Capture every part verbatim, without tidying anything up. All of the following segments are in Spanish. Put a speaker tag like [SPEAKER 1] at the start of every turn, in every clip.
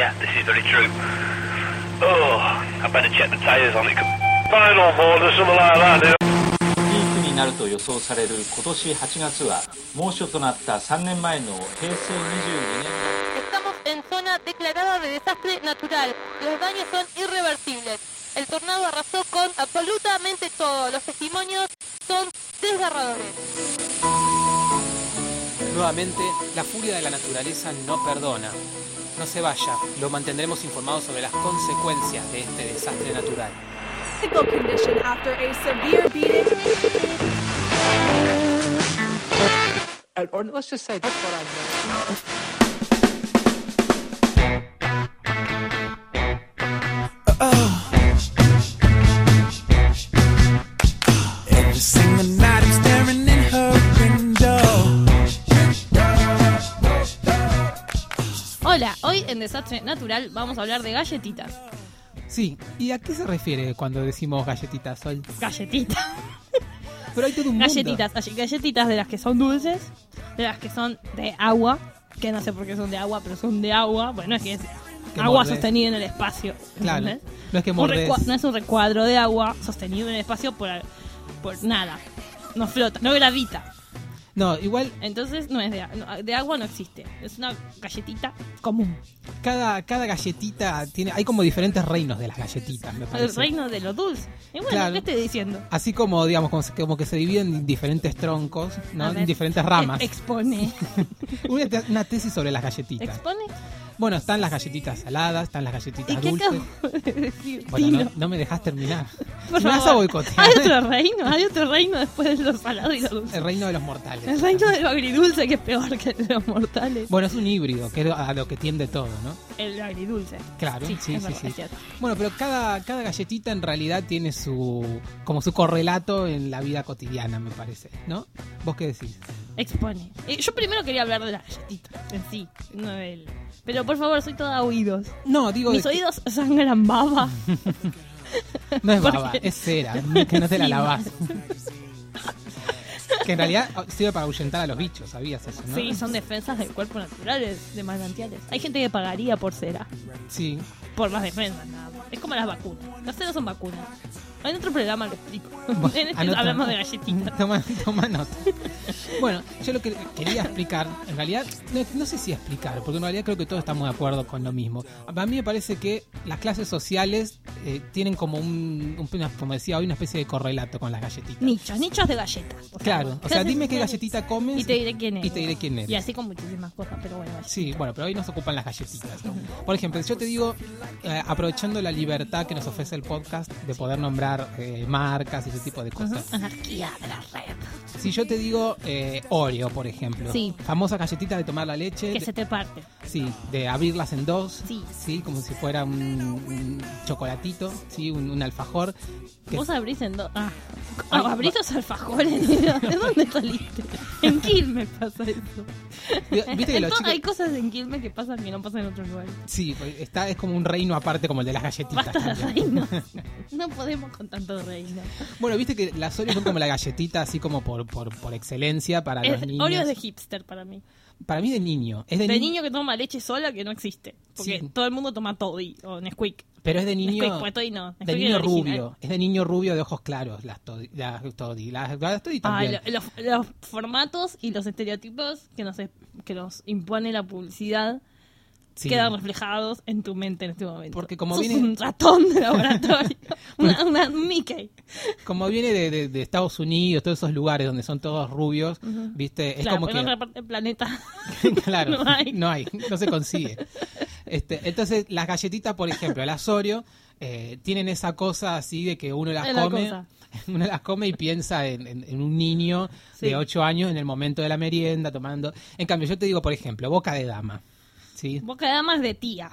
[SPEAKER 1] Yeah, this is very true. Oh, I better check the tires on it. Fine on board or something like that.
[SPEAKER 2] ピークになると予想される今年はちがつは猛暑となったさんねんまえのへいせいにじゅうにねん
[SPEAKER 3] Estamos en zona declarada de desastre natural. Los daños son irreversibles. El tornado arrasó con absolutamente todo. Los testimonios son desgarradores.
[SPEAKER 4] Nuevamente, la furia de la naturaleza no perdona. No se vaya, lo mantendremos informado sobre las consecuencias de este desastre natural.
[SPEAKER 5] Physical condition after a severe beating.
[SPEAKER 4] Or let's just say that's what I know.
[SPEAKER 6] Hola, hoy en Desastre Natural vamos a hablar de galletitas.
[SPEAKER 7] Sí, ¿y a qué se refiere cuando decimos galletitas, Sol?
[SPEAKER 6] Galletitas.
[SPEAKER 7] Pero hay todo un mundo.
[SPEAKER 6] Galletitas, hay galletitas de las que son dulces, de las que son de agua, que no sé por qué son de agua, pero son de agua. Bueno, es que es
[SPEAKER 7] que
[SPEAKER 6] agua
[SPEAKER 7] mordés.
[SPEAKER 6] sostenida en el espacio.
[SPEAKER 7] Claro,
[SPEAKER 6] ¿entendés?
[SPEAKER 7] no es que
[SPEAKER 6] Un
[SPEAKER 7] mordés.
[SPEAKER 6] recua- no es un recuadro de agua sostenido en el espacio por, por nada. No flota, no gravita.
[SPEAKER 7] No, igual
[SPEAKER 6] Entonces no es de, no, de agua, no existe. Es una galletita común.
[SPEAKER 7] cada, cada galletita tiene... Hay como diferentes reinos de las galletitas, me parece.
[SPEAKER 6] El reino de lo dulce. Y bueno,
[SPEAKER 7] Claro.
[SPEAKER 6] ¿qué estoy diciendo?
[SPEAKER 7] Así como, digamos, como, se- como que se dividen en diferentes troncos, ¿no?
[SPEAKER 6] A
[SPEAKER 7] En
[SPEAKER 6] ver,
[SPEAKER 7] diferentes ramas.
[SPEAKER 6] e- Expone.
[SPEAKER 7] Una, te- una tesis sobre las galletitas.
[SPEAKER 6] Expone.
[SPEAKER 7] Bueno, están las galletitas saladas, están las
[SPEAKER 6] ¿Y
[SPEAKER 7] galletitas
[SPEAKER 6] qué
[SPEAKER 7] dulces.
[SPEAKER 6] acabo de decir?
[SPEAKER 7] Bueno,
[SPEAKER 6] Tino?
[SPEAKER 7] no, no me dejas terminar.
[SPEAKER 6] Por
[SPEAKER 7] Me vas a
[SPEAKER 6] favor.
[SPEAKER 7] boicotear.
[SPEAKER 6] Hay otro reino, hay otro reino después de lo salado y lo dulce.
[SPEAKER 7] El reino de los mortales.
[SPEAKER 6] El reino de lo agridulce, que es peor que el de los mortales.
[SPEAKER 7] Bueno, es un híbrido, que es a lo que tiende todo, ¿no?
[SPEAKER 6] El agridulce.
[SPEAKER 7] Claro, sí, sí,
[SPEAKER 6] es
[SPEAKER 7] sí.
[SPEAKER 6] verdad,
[SPEAKER 7] sí.
[SPEAKER 6] es cierto.
[SPEAKER 7] Bueno, pero cada, cada galletita en realidad tiene su como su correlato en la vida cotidiana, me parece, ¿no? ¿Vos qué decís?
[SPEAKER 6] Expone. Eh, yo primero quería hablar de la galletita en sí, no del... Pero por favor, soy toda oídos.
[SPEAKER 7] No, digo...
[SPEAKER 6] Mis
[SPEAKER 7] de que-
[SPEAKER 6] oídos sangran baba.
[SPEAKER 7] no es
[SPEAKER 6] porque-
[SPEAKER 7] baba, es cera, que no te la
[SPEAKER 6] Sí,
[SPEAKER 7] lavas. Que en realidad sirve para ahuyentar a los bichos, ¿sabías eso, no?
[SPEAKER 6] Sí, son defensas del cuerpo naturales, de manantiales. Hay gente que pagaría por cera.
[SPEAKER 7] Sí.
[SPEAKER 6] Por las defensas, nada más. Es como las vacunas. Las ceras son vacunas. En otro programa lo explico.
[SPEAKER 7] Bueno,
[SPEAKER 6] en este
[SPEAKER 7] anota.
[SPEAKER 6] hablamos de galletitas.
[SPEAKER 7] Toma, toma nota. Bueno, yo lo que quería explicar, en realidad, no, no sé si explicar, porque en realidad creo que todos estamos de acuerdo con lo mismo. A mí me parece que las clases sociales eh, tienen como un, un, una- como decía hoy, una especie de correlato con las galletitas.
[SPEAKER 6] Nichos, nichos de galletas. por
[SPEAKER 7] Claro,
[SPEAKER 6] favor.
[SPEAKER 7] o sea, dime qué
[SPEAKER 6] Clases
[SPEAKER 7] galletita comes
[SPEAKER 6] y te diré quién es.
[SPEAKER 7] y te diré quién es.
[SPEAKER 6] Y así con muchísimas cosas, pero bueno, vaya.
[SPEAKER 7] Sí, bueno, pero hoy nos ocupan las galletitas. Por ejemplo, yo te digo, eh, aprovechando la libertad que nos ofrece el podcast de poder nombrar eh, marcas y ese tipo de cosas.
[SPEAKER 6] Anarquía de la red.
[SPEAKER 7] Si yo te digo eh, Oreo, por ejemplo,
[SPEAKER 6] Sí.
[SPEAKER 7] famosa galletita de tomar la leche,
[SPEAKER 6] Que
[SPEAKER 7] de-
[SPEAKER 6] se te parte.
[SPEAKER 7] sí, de abrirlas en dos,
[SPEAKER 6] Sí.
[SPEAKER 7] como si fuera un, un chocolatito, sí, un, un alfajor. que-
[SPEAKER 6] Vos abrís en dos. Ah,
[SPEAKER 7] Ay,
[SPEAKER 6] ah, abrís los alfajores. ¿De dónde saliste? En Quilmes pasa eso.
[SPEAKER 7] Viste que
[SPEAKER 6] En
[SPEAKER 7] los
[SPEAKER 6] to-
[SPEAKER 7] chicos-
[SPEAKER 6] Hay cosas en Quilmes que pasan que no pasan en otros lugares.
[SPEAKER 7] Sí, pues, está, es como un reino aparte como el de las galletitas.
[SPEAKER 6] Basta de
[SPEAKER 7] también.
[SPEAKER 6] reino. No podemos con tanto reino.
[SPEAKER 7] Bueno, viste que las Oreos son como la galletita así como por, por, por excelencia para los
[SPEAKER 6] Es,
[SPEAKER 7] niños.
[SPEAKER 6] Oreo es de hipster para mí.
[SPEAKER 7] Para mí de niño. Es de,
[SPEAKER 6] De
[SPEAKER 7] ni-
[SPEAKER 6] niño que toma leche sola que no existe. Porque
[SPEAKER 7] Sí.
[SPEAKER 6] todo el mundo toma Toddy o Nesquik.
[SPEAKER 7] Pero es de niño.
[SPEAKER 6] Nesquik, pues Toddy no.
[SPEAKER 7] De
[SPEAKER 6] Nesquik
[SPEAKER 7] niño
[SPEAKER 6] es original.
[SPEAKER 7] rubio. Es de niño rubio de ojos claros. Las Toddy. Las Toddy, las, las Toddy
[SPEAKER 6] Ah,
[SPEAKER 7] también.
[SPEAKER 6] lo- los, los formatos y los estereotipos que nos, que nos impone la publicidad
[SPEAKER 7] Sí.
[SPEAKER 6] quedan reflejados en tu mente en este momento.
[SPEAKER 7] Porque como
[SPEAKER 6] Sos
[SPEAKER 7] viene-
[SPEAKER 6] un ratón de laboratorio. una, una un Mickey.
[SPEAKER 7] Como viene de, de- de Estados Unidos, todos esos lugares donde son todos rubios, viste, es
[SPEAKER 6] Claro,
[SPEAKER 7] como
[SPEAKER 6] porque en
[SPEAKER 7] que...
[SPEAKER 6] otra parte del planeta
[SPEAKER 7] claro,
[SPEAKER 6] no hay.
[SPEAKER 7] no hay, no se consigue. Este, entonces, las galletitas, por ejemplo, las Oreo, eh, tienen esa cosa así de que uno las
[SPEAKER 6] Es la
[SPEAKER 7] come,
[SPEAKER 6] cosa.
[SPEAKER 7] uno las come y piensa en, en- en un niño
[SPEAKER 6] Sí.
[SPEAKER 7] de ocho años en el momento de la merienda, tomando... En cambio, yo te digo, por ejemplo, boca de dama, ¿sí?
[SPEAKER 6] Boca de damas de tía.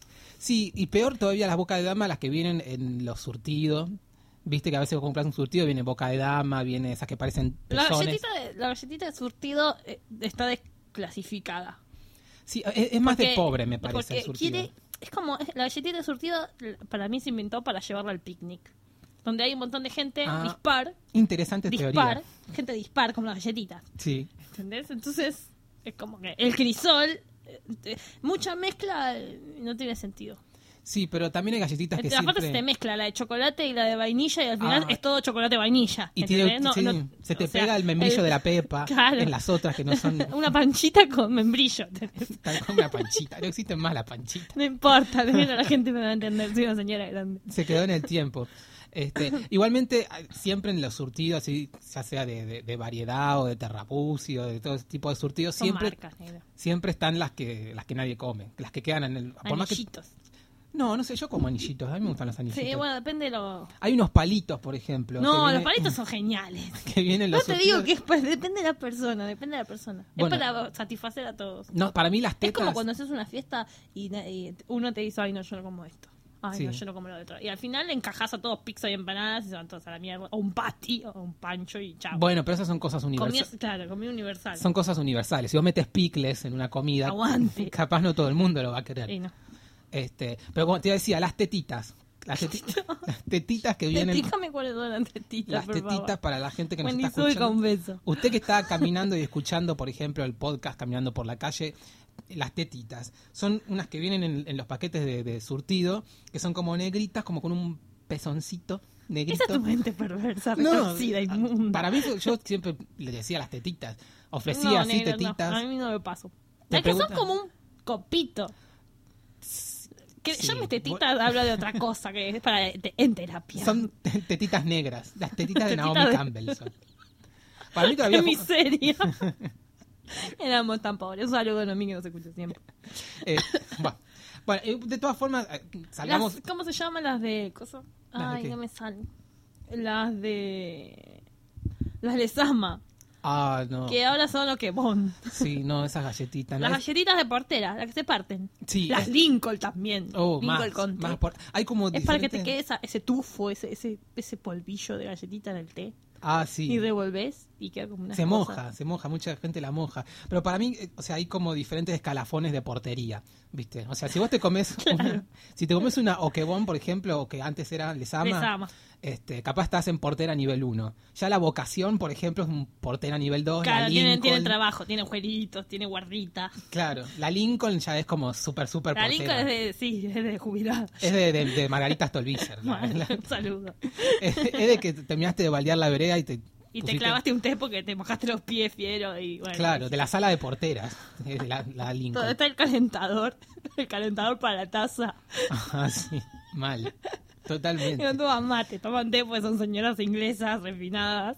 [SPEAKER 7] Sí, y peor todavía las bocas de dama, las que vienen en los surtidos. Viste que a veces vos compras un surtido, viene boca de dama, viene esas que parecen
[SPEAKER 6] La
[SPEAKER 7] pezones.
[SPEAKER 6] galletita, de, la galletita de surtido eh, está desclasificada.
[SPEAKER 7] Sí, es, es más de
[SPEAKER 6] Porque-
[SPEAKER 7] pobre, me parece,
[SPEAKER 6] porque
[SPEAKER 7] el surtido.
[SPEAKER 6] quiere, es como, es- la galletita de surtido para mí se inventó para llevarla al picnic. Donde hay un montón de gente
[SPEAKER 7] Ah,
[SPEAKER 6] dispar,
[SPEAKER 7] Interesante
[SPEAKER 6] dispar,
[SPEAKER 7] teoría.
[SPEAKER 6] gente dispar como las galletitas.
[SPEAKER 7] Sí.
[SPEAKER 6] ¿Entendés? Entonces, es como que el crisol eh, mucha mezcla eh, no tiene sentido.
[SPEAKER 7] Sí, pero también hay galletitas que
[SPEAKER 6] Aparte
[SPEAKER 7] siempre...
[SPEAKER 6] se te mezcla la de chocolate y la de vainilla y al final
[SPEAKER 7] Ah.
[SPEAKER 6] es todo chocolate vainilla.
[SPEAKER 7] Y tiene,
[SPEAKER 6] ¿entendés? No,
[SPEAKER 7] sí,
[SPEAKER 6] no,
[SPEAKER 7] se te
[SPEAKER 6] o sea,
[SPEAKER 7] pega el membrillo
[SPEAKER 6] el-
[SPEAKER 7] de la pepa
[SPEAKER 6] Claro.
[SPEAKER 7] en las otras que no son...
[SPEAKER 6] Una panchita con membrillo.
[SPEAKER 7] Tal como una panchita. No existen más las panchitas.
[SPEAKER 6] No importa, la gente me va a entender, soy una señora grande.
[SPEAKER 7] Se quedó en el tiempo. Este, igualmente, siempre en los surtidos, así, ya sea de, de, de variedad o de terrapusi o de todo ese tipo de surtidos,
[SPEAKER 6] Son
[SPEAKER 7] siempre,
[SPEAKER 6] marcas, negro.
[SPEAKER 7] siempre están las que las que nadie come, las que quedan en el... por más que-
[SPEAKER 6] Anillitos.
[SPEAKER 7] no, no sé, yo como anillitos, a mí me gustan los anillitos.
[SPEAKER 6] Sí, bueno, depende de lo...
[SPEAKER 7] Hay unos palitos, por ejemplo.
[SPEAKER 6] No,
[SPEAKER 7] que
[SPEAKER 6] los
[SPEAKER 7] viene-
[SPEAKER 6] palitos son geniales.
[SPEAKER 7] que vienen
[SPEAKER 6] No
[SPEAKER 7] los
[SPEAKER 6] te
[SPEAKER 7] surtidos.
[SPEAKER 6] digo que es, pues, depende de la persona, depende de la persona.
[SPEAKER 7] Bueno.
[SPEAKER 6] Es para satisfacer a todos.
[SPEAKER 7] No, para mí las
[SPEAKER 6] Es
[SPEAKER 7] tetas...
[SPEAKER 6] como cuando haces una fiesta y, na- y uno te dice, ay, no, yo no como esto. Ay,
[SPEAKER 7] Sí.
[SPEAKER 6] no, yo no como lo otro. Y al final encajas a todos pizza y empanadas y se van todos a la mierda. O un patty, o un pancho y chao.
[SPEAKER 7] Bueno, pero esas son cosas universales.
[SPEAKER 6] Comías, claro, comida universal.
[SPEAKER 7] Son cosas universales. Si vos metes picles en una comida,
[SPEAKER 6] Aguante.
[SPEAKER 7] capaz no todo el mundo lo va a querer.
[SPEAKER 6] Y no.
[SPEAKER 7] Este, pero como te decía, las tetitas. Las, teti- las tetitas que vienen...
[SPEAKER 6] Explícame cuáles son las tetitas,
[SPEAKER 7] Las
[SPEAKER 6] por
[SPEAKER 7] tetitas
[SPEAKER 6] favor.
[SPEAKER 7] para la gente que nos
[SPEAKER 6] Wendy
[SPEAKER 7] está
[SPEAKER 6] Zulka,
[SPEAKER 7] escuchando.
[SPEAKER 6] un beso.
[SPEAKER 7] Usted que está caminando y escuchando, por ejemplo, el podcast Caminando por la Calle, las tetitas. Son unas que vienen en, en los paquetes de, de surtido, que son como negritas, como con un pezoncito negrito.
[SPEAKER 6] Esa es tu mente perversa,
[SPEAKER 7] No,
[SPEAKER 6] retorcida, inmunda.
[SPEAKER 7] para mí, yo siempre le decía las tetitas. Ofrecía
[SPEAKER 6] No,
[SPEAKER 7] así
[SPEAKER 6] negro, no.
[SPEAKER 7] tetitas.
[SPEAKER 6] A mí no me paso.
[SPEAKER 7] Te
[SPEAKER 6] Es que son
[SPEAKER 7] preguntan-
[SPEAKER 6] como un copito. Que
[SPEAKER 7] Sí,
[SPEAKER 6] llames tetitas, habla de otra cosa, que es para te- en terapia.
[SPEAKER 7] Son te- tetitas negras. Las tetitas de
[SPEAKER 6] Tetitas
[SPEAKER 7] Naomi
[SPEAKER 6] de-
[SPEAKER 7] Campbell son. Para mí todavía...
[SPEAKER 6] ¡Qué miseria! Éramos tan pobres. Un saludo a Noemí que nos escucha siempre.
[SPEAKER 7] eh, bueno, bueno, eh, de todas formas, eh, salgamos...
[SPEAKER 6] Las- ¿Cómo se llaman las de cosas?
[SPEAKER 7] ¿Las de
[SPEAKER 6] Ay,
[SPEAKER 7] qué?
[SPEAKER 6] no me salen. Las de... Las de Sama.
[SPEAKER 7] Ah, no.
[SPEAKER 6] Que ahora son lo que Bon.
[SPEAKER 7] Sí, no, esas galletitas. ¿no?
[SPEAKER 6] Las
[SPEAKER 7] Es-
[SPEAKER 6] galletitas de portera, las que se parten.
[SPEAKER 7] Sí,
[SPEAKER 6] Las
[SPEAKER 7] es-
[SPEAKER 6] Lincoln también.
[SPEAKER 7] Oh,
[SPEAKER 6] Lincoln
[SPEAKER 7] más,
[SPEAKER 6] con té.
[SPEAKER 7] más por- hay como
[SPEAKER 6] Es para que te
[SPEAKER 7] diferentes-
[SPEAKER 6] quede esa- ese tufo, ese, ese, ese polvillo de galletita en el té.
[SPEAKER 7] Ah, sí.
[SPEAKER 6] Y revolvés y queda como una
[SPEAKER 7] Se moja, se moja, mucha gente la moja. Pero para mí, eh, o sea, hay como diferentes escalafones de portería, ¿viste? O sea, si vos te comes una, si te comes una Okebon, por ejemplo, o que antes era Lesama,
[SPEAKER 6] Lesama.
[SPEAKER 7] este, capaz estás en portera nivel uno. Ya la vocación, por ejemplo, es un portera nivel dos.
[SPEAKER 6] Claro,
[SPEAKER 7] la
[SPEAKER 6] tienen,
[SPEAKER 7] Lincoln,
[SPEAKER 6] tienen trabajo, tienen jueguitos, tiene guardita.
[SPEAKER 7] Claro, la Lincoln ya es como súper, súper
[SPEAKER 6] La
[SPEAKER 7] portera.
[SPEAKER 6] Lincoln es de, sí, es de jubilado.
[SPEAKER 7] Es de, de- de Margarita Stolbizer. ¿no?
[SPEAKER 6] Bueno, un saludo.
[SPEAKER 7] es, es de que terminaste de baldear la vereda y te
[SPEAKER 6] Y te
[SPEAKER 7] pusiste-
[SPEAKER 6] clavaste un té porque te mojaste los pies, fiero, y bueno.
[SPEAKER 7] Claro, de la sala de porteras, es de la, la Lincoln.
[SPEAKER 6] Todo está el calentador, el calentador para la taza.
[SPEAKER 7] Ah, sí, mal. Totalmente.
[SPEAKER 6] Y no toman mate, toman té pues son señoras inglesas refinadas,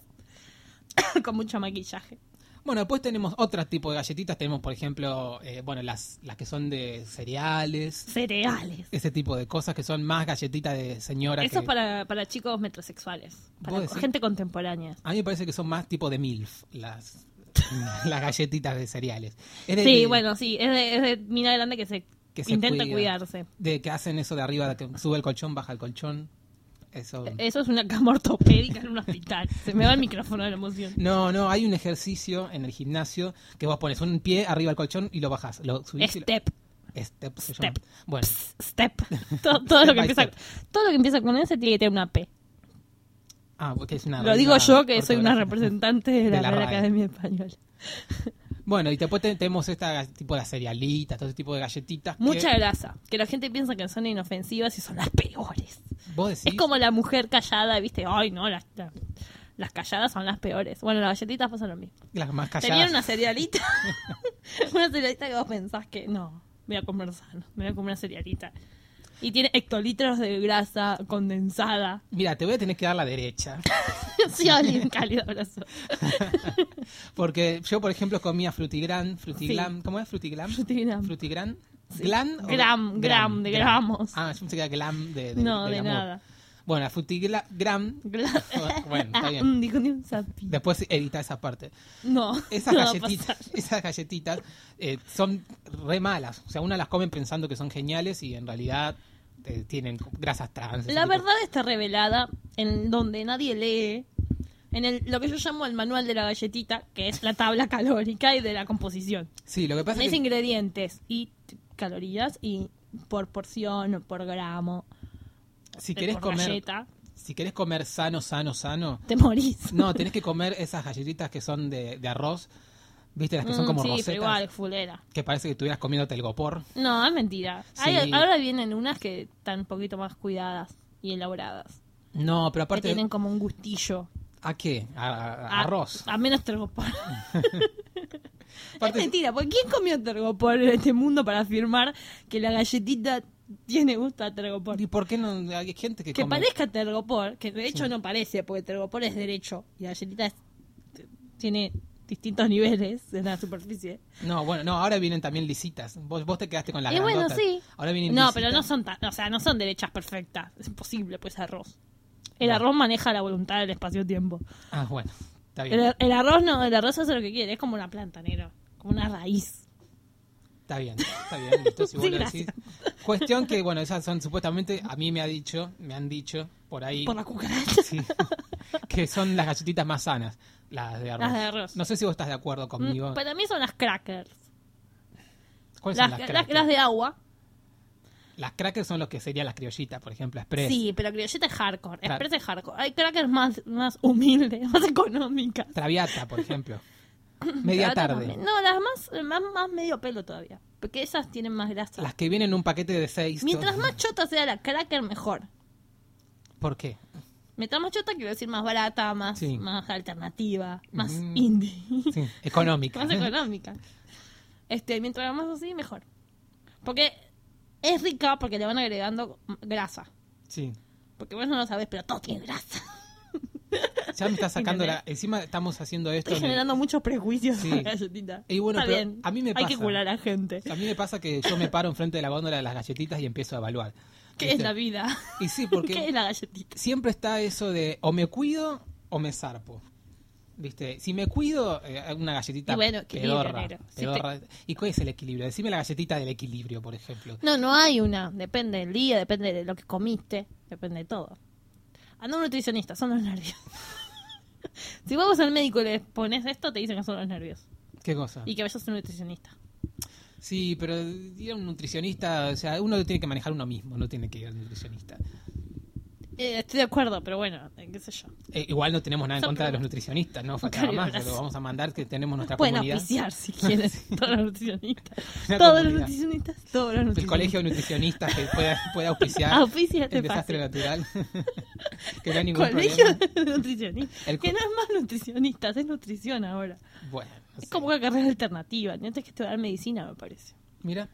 [SPEAKER 6] con mucho maquillaje.
[SPEAKER 7] Bueno, después tenemos otro tipo de galletitas. Tenemos, por ejemplo, eh, bueno, las, las que son de cereales,
[SPEAKER 6] Cereales.
[SPEAKER 7] ese tipo de cosas que son más galletitas de señora.
[SPEAKER 6] Eso
[SPEAKER 7] que...
[SPEAKER 6] es para, para chicos metrosexuales, para
[SPEAKER 7] ¿Vos decís?
[SPEAKER 6] gente contemporánea.
[SPEAKER 7] A mí me parece que son más tipo de MILF, las, las galletitas de cereales. Es de-
[SPEAKER 6] Sí,
[SPEAKER 7] de-
[SPEAKER 6] bueno, sí, es de, es de mina grande que se
[SPEAKER 7] que se
[SPEAKER 6] intenta
[SPEAKER 7] cuida.
[SPEAKER 6] cuidarse.
[SPEAKER 7] De que hacen eso de arriba, de que sube el colchón, baja el colchón. Eso.
[SPEAKER 6] Eso es una cama ortopédica en un hospital. Se me va el micrófono de la emoción.
[SPEAKER 7] No, no, hay un ejercicio en el gimnasio que vos pones un pie arriba del colchón y lo bajás. Lo subís y lo-
[SPEAKER 6] Step,
[SPEAKER 7] Step se
[SPEAKER 6] Step.
[SPEAKER 7] llama. Bueno,
[SPEAKER 6] step. Todo, todo lo
[SPEAKER 7] Step
[SPEAKER 6] que
[SPEAKER 7] by
[SPEAKER 6] empieza,
[SPEAKER 7] step.
[SPEAKER 6] todo lo que empieza con ese tiene que tener una P.
[SPEAKER 7] ah, porque es una
[SPEAKER 6] Lo digo
[SPEAKER 7] regla
[SPEAKER 6] yo, que soy una
[SPEAKER 7] ortográfica.
[SPEAKER 6] representante de la,
[SPEAKER 7] De la
[SPEAKER 6] Real
[SPEAKER 7] R A E.
[SPEAKER 6] Academia Española.
[SPEAKER 7] Bueno, y después te- tenemos esta tipo de cerealitas, todo ese tipo de galletitas. que
[SPEAKER 6] Mucha grasa, que la gente piensa que son inofensivas y son las peores.
[SPEAKER 7] Vos decís.
[SPEAKER 6] Es como la mujer callada, ¿viste? Ay, no, las, la- las calladas son las peores. Bueno, las galletitas pasan lo mismo.
[SPEAKER 7] las más calladas.
[SPEAKER 6] Tenían una cerealita. Una cerealita que vos pensás que no, voy a comer sano, me voy a comer una cerealita. Y tiene hectolitros de grasa condensada.
[SPEAKER 7] Mira, te voy a tener que dar la derecha.
[SPEAKER 6] Sí, Oli, un cálido abrazo.
[SPEAKER 7] Porque yo, por ejemplo, comía Frutigran, Frutiglam.
[SPEAKER 6] Sí.
[SPEAKER 7] ¿Cómo es Frutiglam?
[SPEAKER 6] Frutigram.
[SPEAKER 7] Frutigran. ¿Glan? o-
[SPEAKER 6] Gram, gram, de gramos.
[SPEAKER 7] Ah, yo pensé que era glam de, de,
[SPEAKER 6] No,
[SPEAKER 7] del
[SPEAKER 6] de
[SPEAKER 7] amor.
[SPEAKER 6] nada.
[SPEAKER 7] Bueno, la Frutigram.
[SPEAKER 6] Gra-
[SPEAKER 7] Bueno, está bien.
[SPEAKER 6] Mm, dijo ni un sapito.
[SPEAKER 7] Después edita esa parte.
[SPEAKER 6] No,
[SPEAKER 7] Esas
[SPEAKER 6] no va a
[SPEAKER 7] galletitas,
[SPEAKER 6] pasar.
[SPEAKER 7] esas galletitas eh, son re malas. O sea, una las comen pensando que son geniales y en realidad eh, tienen grasas trans. ese
[SPEAKER 6] La
[SPEAKER 7] tipo.
[SPEAKER 6] verdad está revelada en donde nadie lee, en el, lo que yo llamo el manual de la galletita, que es la tabla calórica y de la composición.
[SPEAKER 7] Sí, lo que pasa
[SPEAKER 6] Tenés
[SPEAKER 7] es que
[SPEAKER 6] ingredientes y t- calorías y por porción o por gramo.
[SPEAKER 7] si
[SPEAKER 6] de
[SPEAKER 7] querés
[SPEAKER 6] por
[SPEAKER 7] comer,
[SPEAKER 6] galleta,
[SPEAKER 7] si querés comer sano, sano, sano,
[SPEAKER 6] te morís.
[SPEAKER 7] no, tenés que comer esas galletitas que son de, de arroz, ¿Viste las que son
[SPEAKER 6] Mm,
[SPEAKER 7] como
[SPEAKER 6] sí,
[SPEAKER 7] rosetas?
[SPEAKER 6] pero igual, fulera.
[SPEAKER 7] Que parece que estuvieras comiéndote el gopor.
[SPEAKER 6] No, es mentira.
[SPEAKER 7] Sí.
[SPEAKER 6] Hay- ahora vienen unas que están un poquito más cuidadas y elaboradas.
[SPEAKER 7] No, pero
[SPEAKER 6] Que
[SPEAKER 7] aparte...
[SPEAKER 6] tienen como un gustillo.
[SPEAKER 7] ¿A qué? A, a- a
[SPEAKER 6] A-
[SPEAKER 7] arroz.
[SPEAKER 6] A menos tergopor.
[SPEAKER 7] Aparte-
[SPEAKER 6] Es mentira, porque ¿quién comió tergopor en este mundo para afirmar que la galletita tiene gusto a tergopor?
[SPEAKER 7] ¿Y por qué no hay gente que,
[SPEAKER 6] Que
[SPEAKER 7] come?
[SPEAKER 6] parezca tergopor, que de hecho no parece, porque tergopor es derecho y la galletita es- tiene distintos niveles en la superficie.
[SPEAKER 7] No, bueno, no, ahora vienen también lisitas. Vos, vos te quedaste con las
[SPEAKER 6] Y bueno,
[SPEAKER 7] grandotas.
[SPEAKER 6] sí.
[SPEAKER 7] Ahora vienen
[SPEAKER 6] No,
[SPEAKER 7] lisitas.
[SPEAKER 6] pero no son tan, o sea, no son derechas perfectas. Es imposible, pues, arroz. El
[SPEAKER 7] Bueno.
[SPEAKER 6] arroz maneja la voluntad del espacio-tiempo.
[SPEAKER 7] Ah, bueno, está bien.
[SPEAKER 6] El, el arroz no, el arroz hace lo que quiere, es como una planta, negro. Como una raíz.
[SPEAKER 7] Está bien, está bien. Listo, si vos
[SPEAKER 6] Sí,
[SPEAKER 7] lo
[SPEAKER 6] gracias.
[SPEAKER 7] decís. Cuestión que, bueno, esas son supuestamente, a mí me ha dicho, me han dicho por ahí...
[SPEAKER 6] Por la cucaracha.
[SPEAKER 7] Sí, que son las galletitas más sanas, las de arroz.
[SPEAKER 6] Las de arroz.
[SPEAKER 7] No sé si vos estás de acuerdo conmigo.
[SPEAKER 6] Mm, Para mí son las crackers.
[SPEAKER 7] ¿Cuáles
[SPEAKER 6] Las,
[SPEAKER 7] son las
[SPEAKER 6] las,
[SPEAKER 7] crackers?
[SPEAKER 6] las de agua.
[SPEAKER 7] Las crackers son los que serían las criollitas, por ejemplo, Express.
[SPEAKER 6] Sí, pero criolleta es hardcore.
[SPEAKER 7] Claro.
[SPEAKER 6] Express es hardcore. Hay crackers más, más humildes, más económicas.
[SPEAKER 7] Traviata, por ejemplo. Media
[SPEAKER 6] La verdad
[SPEAKER 7] tarde.
[SPEAKER 6] también. No, las más, más, más medio pelo todavía. Porque esas tienen más grasa.
[SPEAKER 7] Las que vienen en un paquete de seis.
[SPEAKER 6] Mientras
[SPEAKER 7] todo-
[SPEAKER 6] más chota sea la cracker, mejor.
[SPEAKER 7] ¿Por qué?
[SPEAKER 6] Mientras más chota, quiero decir más barata, más,
[SPEAKER 7] Sí.
[SPEAKER 6] más alternativa, más
[SPEAKER 7] Mm.
[SPEAKER 6] indie.
[SPEAKER 7] Sí, económica.
[SPEAKER 6] Más económica. Este, mientras más así, mejor. Porque es rica porque le van agregando grasa.
[SPEAKER 7] Sí.
[SPEAKER 6] Porque vos no lo sabés, pero todo tiene grasa.
[SPEAKER 7] Ya me está sacando la...
[SPEAKER 6] ¿Entendés?
[SPEAKER 7] Encima estamos haciendo esto...
[SPEAKER 6] Estoy
[SPEAKER 7] en el-
[SPEAKER 6] generando muchos prejuicios
[SPEAKER 7] Sí.
[SPEAKER 6] sobre la galletita.
[SPEAKER 7] Y bueno,
[SPEAKER 6] Está
[SPEAKER 7] pero
[SPEAKER 6] bien.
[SPEAKER 7] a mí me
[SPEAKER 6] Hay que
[SPEAKER 7] pasa.
[SPEAKER 6] curar a la gente.
[SPEAKER 7] A mí me pasa que yo me paro enfrente de la góndola de las galletitas y empiezo a evaluar.
[SPEAKER 6] ¿Qué
[SPEAKER 7] ¿Viste?
[SPEAKER 6] es la vida?
[SPEAKER 7] Y sí, porque...
[SPEAKER 6] ¿Qué es la galletita?
[SPEAKER 7] siempre está eso de o me cuido o me zarpo. ¿Viste? Si me cuido, eh, una galletita
[SPEAKER 6] Y bueno, equilibrio,
[SPEAKER 7] pedorra.
[SPEAKER 6] negro. Si
[SPEAKER 7] pedorra. ¿Y cuál es el equilibrio? Decime la galletita del equilibrio, por ejemplo.
[SPEAKER 6] No, no hay una. Depende del día, depende de lo que comiste, depende de todo. Anda un nutricionista, son los nervios. Si vos vas al médico y le pones esto, te dicen que son los nervios.
[SPEAKER 7] ¿Qué cosa?
[SPEAKER 6] Y que vayas a un nutricionista.
[SPEAKER 7] Sí, pero ir a un nutricionista, o sea, uno tiene que manejar uno mismo, no tiene que ir al nutricionista.
[SPEAKER 6] Eh, estoy de acuerdo, pero bueno, eh, qué sé yo.
[SPEAKER 7] Eh, igual no tenemos nada en
[SPEAKER 6] Son
[SPEAKER 7] contra de los
[SPEAKER 6] problemas.
[SPEAKER 7] nutricionistas, no faltaba
[SPEAKER 6] Claro,
[SPEAKER 7] más,
[SPEAKER 6] gracias.
[SPEAKER 7] lo vamos a mandar que tenemos nuestra
[SPEAKER 6] Pueden
[SPEAKER 7] comunidad.
[SPEAKER 6] auspiciar si quieren. Todos los nutricionistas.
[SPEAKER 7] Una
[SPEAKER 6] Todos los
[SPEAKER 7] comunidad.
[SPEAKER 6] nutricionistas. Todos los
[SPEAKER 7] El
[SPEAKER 6] nutricionistas.
[SPEAKER 7] colegio de nutricionistas que pueda, pueda auspiciar
[SPEAKER 6] Auspicia este
[SPEAKER 7] el desastre
[SPEAKER 6] espacio.
[SPEAKER 7] natural. Que no hay ningún
[SPEAKER 6] Colegio
[SPEAKER 7] problema.
[SPEAKER 6] de nutricionistas.
[SPEAKER 7] El co-
[SPEAKER 6] Que no es más nutricionistas, es nutrición ahora.
[SPEAKER 7] Bueno, no
[SPEAKER 6] Es
[SPEAKER 7] sé.
[SPEAKER 6] como una carrera alternativa. Tienes que estudiar medicina, me parece.
[SPEAKER 7] Mira,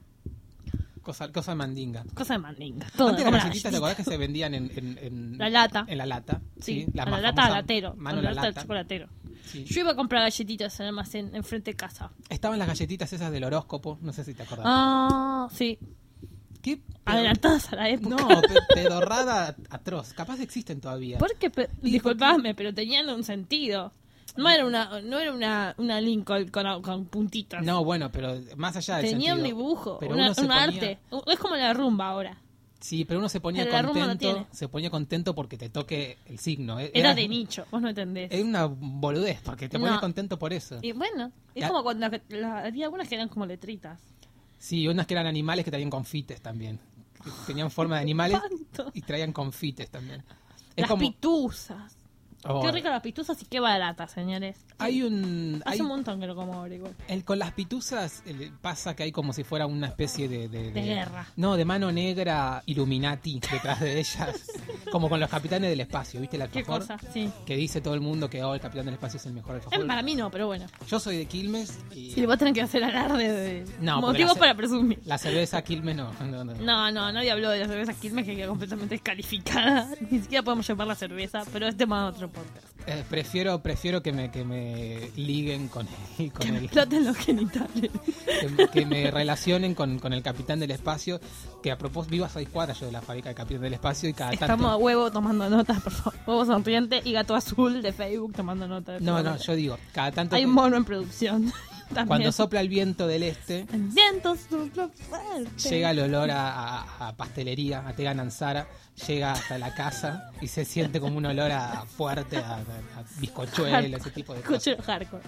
[SPEAKER 7] cosa, cosa mandinga.
[SPEAKER 6] Cosa de mandinga. Todo,
[SPEAKER 7] Antes
[SPEAKER 6] como
[SPEAKER 7] las
[SPEAKER 6] la
[SPEAKER 7] galletitas, ¿te
[SPEAKER 6] galletita.
[SPEAKER 7] acordás que se vendían en, en, en-
[SPEAKER 6] La lata.
[SPEAKER 7] En la lata.
[SPEAKER 6] Sí,
[SPEAKER 7] la
[SPEAKER 6] a
[SPEAKER 7] más
[SPEAKER 6] la lata
[SPEAKER 7] famosa
[SPEAKER 6] al latero.
[SPEAKER 7] Mano
[SPEAKER 6] a
[SPEAKER 7] la
[SPEAKER 6] la lata
[SPEAKER 7] lata.
[SPEAKER 6] al chocolatero.
[SPEAKER 7] Sí.
[SPEAKER 6] Yo iba a comprar galletitas en el almacén enfrente de casa.
[SPEAKER 7] Estaban las galletitas esas del horóscopo, no sé si te acordás.
[SPEAKER 6] Ah, sí.
[SPEAKER 7] ¿Qué pedo-
[SPEAKER 6] Adelantadas a la época.
[SPEAKER 7] No, pe- pedorrada atroz. Capaz existen todavía.
[SPEAKER 6] Porque, pe-
[SPEAKER 7] Y
[SPEAKER 6] disculpame, pero tenían un sentido. No era una, no era una, una Lincoln con, con puntitas.
[SPEAKER 7] No, bueno, pero más allá del
[SPEAKER 6] Tenía un
[SPEAKER 7] sentido.
[SPEAKER 6] dibujo,
[SPEAKER 7] Pero
[SPEAKER 6] una-
[SPEAKER 7] uno se
[SPEAKER 6] un
[SPEAKER 7] ponía-
[SPEAKER 6] arte. Es como la rumba ahora.
[SPEAKER 7] Sí, pero uno se ponía
[SPEAKER 6] Pero la rumba no
[SPEAKER 7] contento.
[SPEAKER 6] tiene.
[SPEAKER 7] Se ponía contento porque te toque el signo. E-
[SPEAKER 6] Era de nicho, vos no entendés.
[SPEAKER 7] Es una boludez, porque te ponías
[SPEAKER 6] No.
[SPEAKER 7] contento por eso.
[SPEAKER 6] Y bueno, es
[SPEAKER 7] Ya.
[SPEAKER 6] como cuando la- había algunas que eran como letritas.
[SPEAKER 7] Sí, unas que eran animales que traían confites también. Que tenían forma de animales
[SPEAKER 6] ¿Cuánto?
[SPEAKER 7] y traían confites también. Es
[SPEAKER 6] Las
[SPEAKER 7] como...
[SPEAKER 6] pituzas.
[SPEAKER 7] Oh,
[SPEAKER 6] Qué ricas las pituzas y qué baratas, señores.
[SPEAKER 7] Hay un...
[SPEAKER 6] Hace
[SPEAKER 7] hay-
[SPEAKER 6] un montón que lo como ahora igual.
[SPEAKER 7] el- con las pituzas eh, pasa que hay como si fuera una especie de... De,
[SPEAKER 6] De guerra.
[SPEAKER 7] No, de mano negra Illuminati detrás de ellas. Como con los capitanes del espacio, ¿viste? La
[SPEAKER 6] ¿Qué cosa? Sí.
[SPEAKER 7] Que dice todo el mundo que oh, el capitán del espacio es el mejor
[SPEAKER 6] Eh,
[SPEAKER 7] alfajor.
[SPEAKER 6] para mí no, pero bueno.
[SPEAKER 7] Yo soy de Quilmes y...
[SPEAKER 6] Si vos tenés que hacer alarde de
[SPEAKER 7] No, porque
[SPEAKER 6] motivos
[SPEAKER 7] la ce-
[SPEAKER 6] para presumir.
[SPEAKER 7] La cerveza Quilmes no. no, no.
[SPEAKER 6] No, no, nadie habló de la cerveza Quilmes que queda completamente descalificada. Ni siquiera podemos llamar la cerveza, pero es tema de otro podcast.
[SPEAKER 7] Eh, prefiero prefiero que me, que me liguen con, el- con
[SPEAKER 6] Que me
[SPEAKER 7] el...
[SPEAKER 6] exploten los genitales.
[SPEAKER 7] que, me- que me relacionen con, con el capitán del espacio, que a propósito vivo a seis cuadras yo de la fábrica del capitán del espacio y cada
[SPEAKER 6] Estamos a
[SPEAKER 7] tanto...
[SPEAKER 6] huevo tomando notas, por favor. Huevo sonriente y gato azul de Facebook tomando notas.
[SPEAKER 7] No, no, yo digo, cada tanto
[SPEAKER 6] Hay
[SPEAKER 7] que-
[SPEAKER 6] un mono en producción. También.
[SPEAKER 7] cuando sopla el viento del este,
[SPEAKER 6] El viento sopla fuerte.
[SPEAKER 7] llega el olor a, a- a pastelería, a Tega Nanzara, llega hasta la casa y se siente como un olor a fuerte, a, a- a bizcochuelo, ese tipo de cosas.
[SPEAKER 6] Cochero hardcore.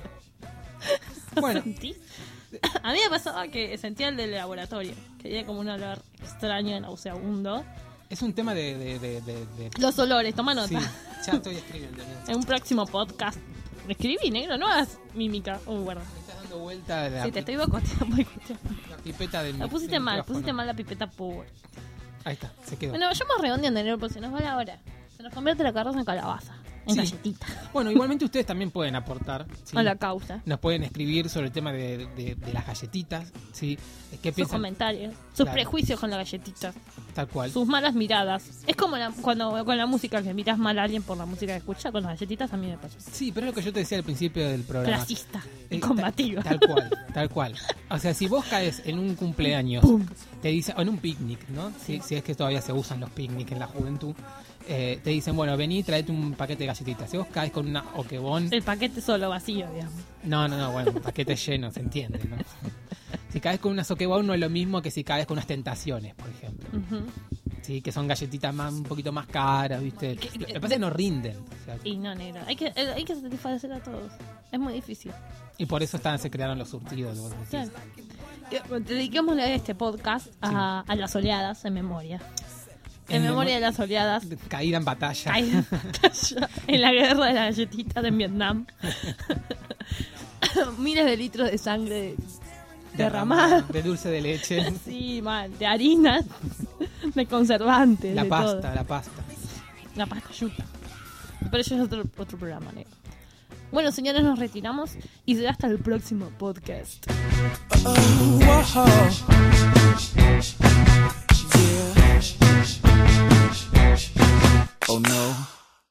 [SPEAKER 7] Bueno,
[SPEAKER 6] ¿Sentís? A mí me pasaba que sentía el del laboratorio, que tenía como un olor extraño, nauseabundo.
[SPEAKER 7] es un tema de... de, de, de- de-
[SPEAKER 6] Los olores, toma nota.
[SPEAKER 7] Sí, ya estoy escribiendo.
[SPEAKER 6] En un próximo podcast Escribí, negro, no hagas mímica. Oh, guarda.
[SPEAKER 7] Me estás dando vuelta a la,
[SPEAKER 6] Sí, te estoy boicoteando. boicoteando.
[SPEAKER 7] la pipeta del
[SPEAKER 6] La pusiste
[SPEAKER 7] del
[SPEAKER 6] mal,
[SPEAKER 7] micrófono.
[SPEAKER 6] pusiste mal la pipeta power.
[SPEAKER 7] Ahí está, se quedó.
[SPEAKER 6] Bueno, vayamos redondeando, negro, porque se nos va la hora. Se nos convierte la carroza en calabaza, en
[SPEAKER 7] Sí.
[SPEAKER 6] galletita.
[SPEAKER 7] Bueno, igualmente ustedes también pueden aportar. ¿sí?
[SPEAKER 6] A la causa.
[SPEAKER 7] Nos pueden escribir sobre el tema de, de, de las galletitas, ¿sí? ¿Qué
[SPEAKER 6] Sus
[SPEAKER 7] piensan?
[SPEAKER 6] comentarios, sus
[SPEAKER 7] Claro.
[SPEAKER 6] prejuicios con la galletita,
[SPEAKER 7] Tal cual.
[SPEAKER 6] sus malas miradas. Es como la- cuando con la música, que miras mal a alguien por la música que escucha, con las galletitas a mí me pasa.
[SPEAKER 7] Sí, pero es lo que yo te decía al principio del programa.
[SPEAKER 6] Clasista y
[SPEAKER 7] Eh,
[SPEAKER 6] combativa.
[SPEAKER 7] Tal, tal cual, tal cual. O sea, si vos caes en un cumpleaños, te dicen, o en un picnic, ¿no? Si, si es que todavía se usan los picnics en la juventud, eh, te dicen, bueno, vení, traete un paquete de galletitas. Si vos caes con una Okebon,
[SPEAKER 6] El paquete solo vacío, digamos.
[SPEAKER 7] no, no, no, bueno, un paquete lleno, se entiende, ¿no? Si caes con una Okebon no es lo mismo que si caes con unas Tentaciones, por ejemplo.
[SPEAKER 6] Ujú.
[SPEAKER 7] Sí, que son galletitas más, un poquito más caras, ¿viste?
[SPEAKER 6] Que-
[SPEAKER 7] Lo
[SPEAKER 6] que-
[SPEAKER 7] que pasa es que no rinden. o sea,
[SPEAKER 6] Y no, negro. Hay que, eh, hay que satisfacer a todos. Es muy difícil.
[SPEAKER 7] y por eso están, se crearon los surtidos. vos decís.
[SPEAKER 6] Claro. Que- Dediquémosle este podcast a, a las oleadas en memoria. En,
[SPEAKER 7] En
[SPEAKER 6] memoria
[SPEAKER 7] memo-
[SPEAKER 6] de las oleadas
[SPEAKER 7] Caída en batalla.
[SPEAKER 6] caídas en batalla en la guerra de las galletitas en Vietnam. Miles de litros de sangre derramada.
[SPEAKER 7] De dulce de leche.
[SPEAKER 6] Sí, mal. De harinas, de conservantes.
[SPEAKER 7] La
[SPEAKER 6] de
[SPEAKER 7] pasta,
[SPEAKER 6] todo.
[SPEAKER 7] la pasta.
[SPEAKER 6] La pasta yuca. Pero eso es otro, otro programa, negro. Bueno, señores, nos retiramos y será hasta el próximo podcast.
[SPEAKER 8] Oh no.